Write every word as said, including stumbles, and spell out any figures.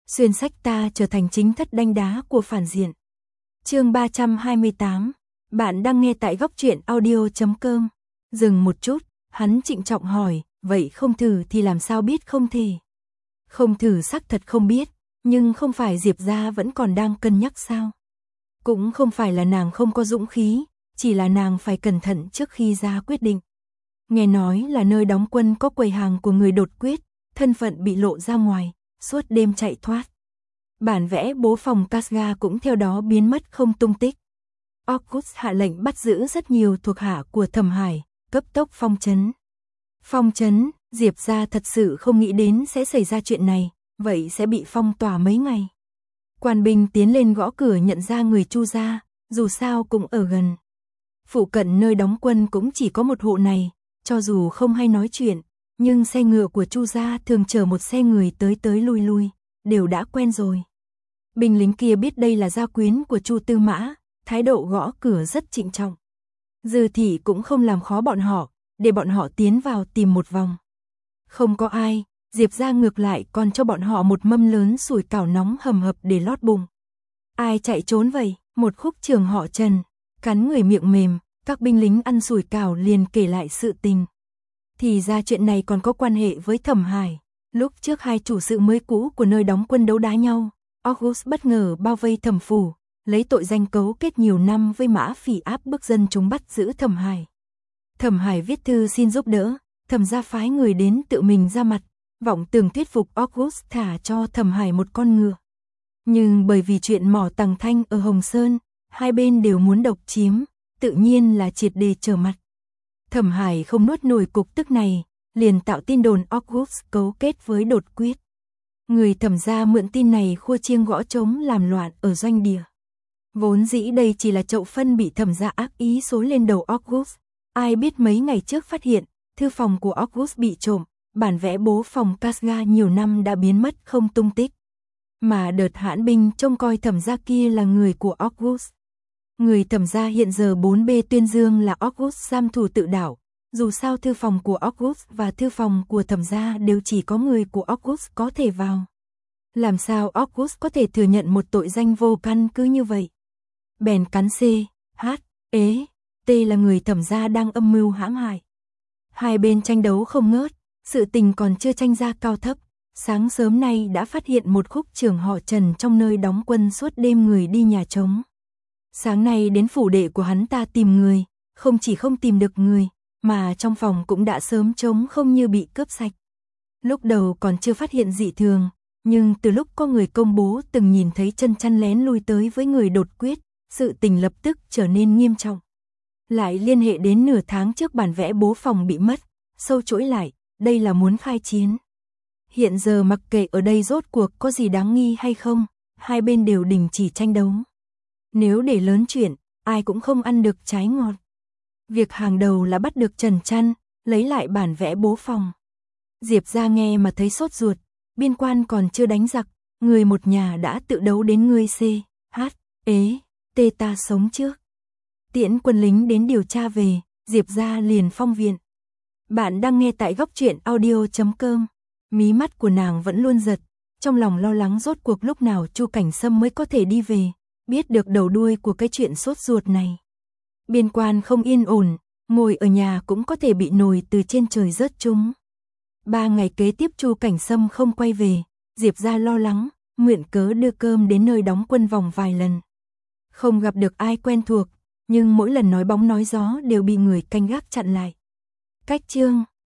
xuyên sách ta trở thành chính thất đanh đá của phản diện. Chương ba trăm hai mươi tám, bạn đang nghe tại góc truyện audio chấm com. Dừng một chút, hắn trịnh trọng hỏi, vậy không thử thì làm sao biết không thể? Không thử xác thật không biết, nhưng không phải Diệp gia vẫn còn đang cân nhắc sao? Cũng không phải là nàng không có dũng khí, chỉ là nàng phải cẩn thận trước khi ra quyết định. Nghe nói là nơi đóng quân có quầy hàng của người đột quyết, thân phận bị lộ ra ngoài, suốt đêm chạy thoát. Bản vẽ bố phòng Casga cũng theo đó biến mất không tung tích. August hạ lệnh bắt giữ rất nhiều thuộc hạ của Thẩm Hải, cấp tốc phong trấn. Phong trấn, Diệp gia thật sự không nghĩ đến sẽ xảy ra chuyện này, vậy sẽ bị phong tỏa mấy ngày. Quan binh tiến lên gõ cửa nhận ra người Chu gia, dù sao cũng ở gần. Phụ cận nơi đóng quân cũng chỉ có một hộ này, cho dù không hay nói chuyện, nhưng xe ngựa của Chu gia thường chở một xe người tới tới lui lui, đều đã quen rồi. Binh lính kia biết đây là gia quyến của Chu Tư Mã, thái độ gõ cửa rất trịnh trọng. Dư thị cũng không làm khó bọn họ, để bọn họ tiến vào tìm một vòng. Không có ai, Diệp gia ngược lại còn cho bọn họ một mâm lớn sủi cảo nóng hầm hập để lót bụng. Ai chạy trốn vậy? Một khúc trưởng họ Trần, cắn người miệng mềm, các binh lính ăn sủi cảo liền kể lại sự tình. Thì ra chuyện này còn có quan hệ với Thẩm Hải. Lúc trước hai chủ sự mới cũ của nơi đóng quân đấu đá nhau, August bất ngờ bao vây Thẩm phủ, lấy tội danh cấu kết nhiều năm với Mã Phỉ áp bức dân chúng bắt giữ Thẩm Hải. Thẩm Hải viết thư xin giúp đỡ, Thẩm gia phái người đến tự mình ra mặt, vọng tưởng thuyết phục August thả cho Thẩm Hải một con ngựa. Nhưng bởi vì chuyện mỏ tàng thanh ở Hồng Sơn, hai bên đều muốn độc chiếm, tự nhiên là triệt đề trở mặt. Thẩm Hải không nuốt nổi cục tức này, liền tạo tin đồn August cấu kết với đột quyết. Người Thẩm gia mượn tin này khua chiêng gõ trống làm loạn ở doanh địa. Vốn dĩ đây chỉ là chậu phân bị Thẩm gia ác ý xối lên đầu August. Ai biết mấy ngày trước phát hiện, thư phòng của August bị trộm, bản vẽ bố phòng Casga nhiều năm đã biến mất không tung tích. Mà đợt hãn binh trông coi Thẩm gia kia là người của August. Người Thẩm gia hiện giờ bốn bê tuyên dương là August giam thủ tự đảo. Dù sao thư phòng của August và thư phòng của Thẩm gia đều chỉ có người của August có thể vào. Làm sao August có thể thừa nhận một tội danh vô căn cứ như vậy? Bèn cắn C, H, ế, T là người Thẩm gia đang âm mưu hãm hại. Hai bên tranh đấu không ngớt, sự tình còn chưa tranh ra cao thấp. Sáng sớm nay đã phát hiện một khúc trưởng họ Trần trong nơi đóng quân suốt đêm người đi nhà trống. Sáng nay đến phủ đệ của hắn ta tìm người, không chỉ không tìm được người, mà trong phòng cũng đã sớm trống không như bị cướp sạch. Lúc đầu còn chưa phát hiện dị thường, nhưng từ lúc có người công bố từng nhìn thấy chân chăn lén lui tới với người đột quyết, sự tình lập tức trở nên nghiêm trọng. Lại liên hệ đến nửa tháng trước bản vẽ bố phòng bị mất, sâu chuỗi lại, đây là muốn khai chiến. Hiện giờ mặc kệ ở đây rốt cuộc có gì đáng nghi hay không, hai bên đều đình chỉ tranh đấu. Nếu để lớn chuyện, ai cũng không ăn được trái ngọt. Việc hàng đầu là bắt được Trần Chăn, lấy lại bản vẽ bố phòng. Diệp gia nghe mà thấy sốt ruột, biên quan còn chưa đánh giặc, người một nhà đã tự đấu đến người C, H, ế, T ta sống trước. Tiễn quân lính đến điều tra về, Diệp gia liền phong viện. Bạn đang nghe tại góc truyện audio chấm com. Mí mắt của nàng vẫn luôn giật, trong lòng lo lắng rốt cuộc lúc nào Chu Cảnh Sâm mới có thể đi về, biết được đầu đuôi của cái chuyện sốt ruột này. Biên quan không yên ổn, ngồi ở nhà cũng có thể bị nồi từ trên trời rớt trúng. Ba ngày kế tiếp Chu Cảnh Sâm không quay về, Diệp gia lo lắng, mượn cớ đưa cơm đến nơi đóng quân vòng vài lần. Không gặp được ai quen thuộc, nhưng mỗi lần nói bóng nói gió đều bị người canh gác chặn lại. Cách chương